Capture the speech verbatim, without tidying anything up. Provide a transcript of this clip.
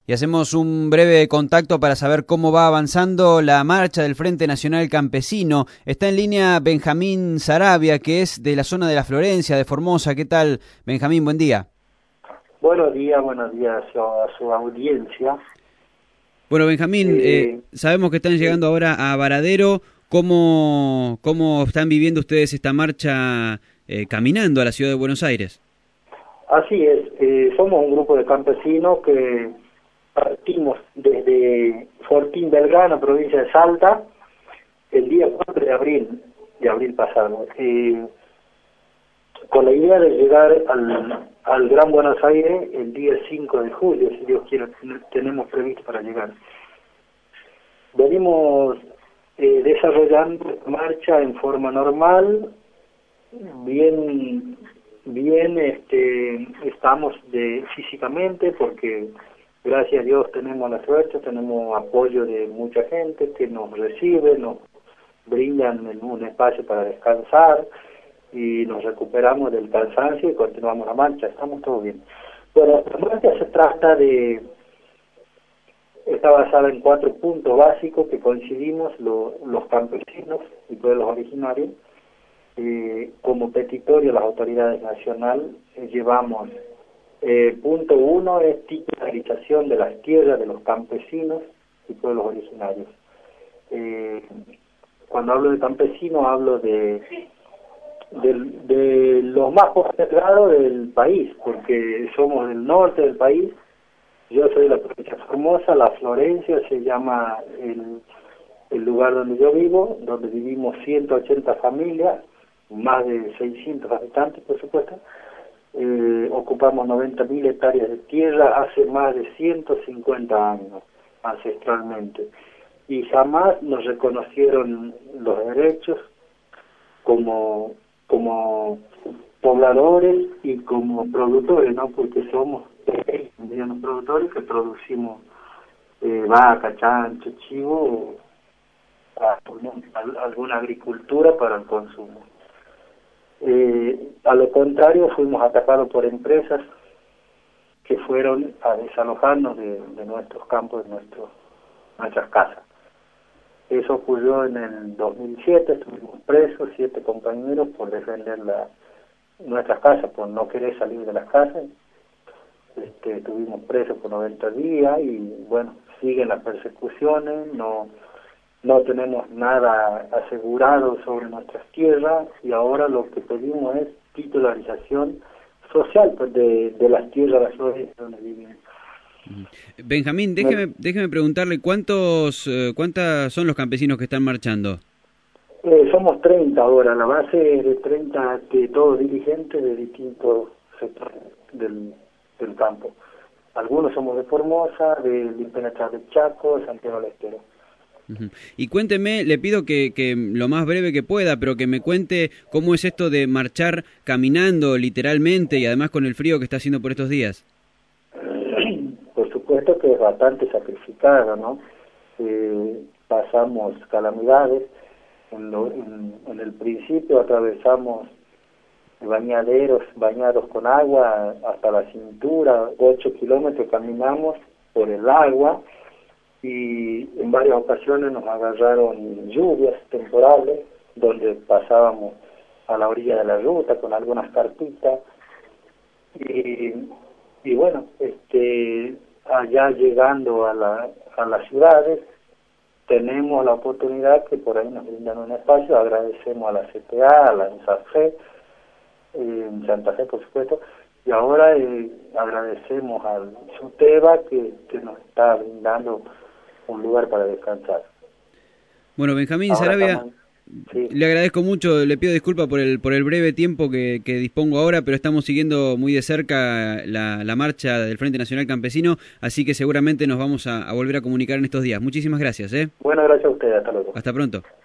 Y hacemos un breve contacto para saber cómo va avanzando la marcha del Frente Nacional Campesino. Está en línea Benjamín Saravia, que es de la zona de la Florencia, de Formosa. ¿Qué tal, Benjamín? Buen día. Buenos días, buenos días a su, a su audiencia. Bueno, Benjamín, eh, Eh, sabemos que están llegando sí, ahora a Varadero. ¿Cómo, cómo están viviendo ustedes esta marcha eh, caminando a la ciudad de Buenos Aires? así es, eh, somos un grupo de campesinos que partimos desde Fortín Belgrano, provincia de Salta, el día cuatro de abril, de abril pasado, eh, con la idea de llegar al, al Gran Buenos Aires el día cinco de julio, si Dios quiere, tenemos previsto para llegar. Venimos eh, desarrollando la marcha en forma normal, bien, bien este, estamos de físicamente porque gracias a Dios tenemos la suerte, tenemos apoyo de mucha gente que nos recibe, nos brindan un espacio para descansar y nos recuperamos del cansancio y continuamos la marcha, estamos todo bien. Bueno, la marcha se trata de, está basada en cuatro puntos básicos que coincidimos lo, los campesinos y pueblos originarios. Eh, como petitorio a las autoridades nacionales eh, llevamos eh, punto uno es titularización de las tierras de los campesinos y pueblos originarios. Eh, cuando hablo de campesinos hablo de, de, de los más postergados del país, porque somos del norte del país. Yo soy de la provincia de Formosa, la Florencia se llama el, el lugar donde yo vivo, donde vivimos ciento ochenta familias, más de seiscientos habitantes, por supuesto. Eh, ocupamos noventa mil hectáreas de tierra hace más de ciento cincuenta años, ancestralmente. Y jamás nos reconocieron los derechos como, como pobladores y como productores, ¿no? Porque somos medianos productores que producimos eh, vaca, chancho, chivo, alguna agricultura para el consumo. Eh, a lo contrario, fuimos atacados por empresas que fueron a desalojarnos de, de nuestros campos, de nuestros, nuestras casas. Eso ocurrió en el dos mil siete, estuvimos presos, siete compañeros, por defender la, nuestras casas, por no querer salir de las casas. Este, estuvimos presos por noventa días y, bueno, siguen las persecuciones, no... No tenemos nada asegurado sobre nuestras tierras y ahora lo que pedimos es titularización social pues, de, de las tierras de las flores donde vivimos. Benjamín, déjeme, déjeme preguntarle, ¿cuántos, eh, ¿cuántas son los campesinos que están marchando? Eh, somos treinta ahora, la base es de treinta, de todos dirigentes de distintos sectores del, del campo. Algunos somos de Formosa, de Impenetrar del Chaco, de Santiago del Estero. Uh-huh. Y cuénteme, le pido que, que lo más breve que pueda, pero que me cuente cómo es esto de marchar caminando literalmente y además con el frío que está haciendo por estos días. Por supuesto que es bastante sacrificado, ¿no? Eh, pasamos calamidades, en, lo, en, en el principio atravesamos bañaderos bañados con agua hasta la cintura, ocho kilómetros caminamos por el agua, y en varias ocasiones nos agarraron lluvias temporales donde pasábamos a la orilla de la ruta con algunas carpitas y, y bueno, este allá llegando a, la, a las ciudades tenemos la oportunidad que por ahí nos brindan un espacio, agradecemos a la C T A, a la ENSAFE, eh, en Santa Fe por supuesto, y ahora eh, agradecemos al SUTEBA que, que nos está brindando un lugar para descansar. Bueno, Benjamín Ahora Saravia, estamos, sí. le agradezco mucho, le pido disculpas por el por el breve tiempo que, que dispongo ahora, pero estamos siguiendo muy de cerca la, la marcha del Frente Nacional Campesino, así que seguramente nos vamos a, a volver a comunicar en estos días. Muchísimas gracias. ¿eh? Bueno, gracias a ustedes, hasta luego. Hasta pronto.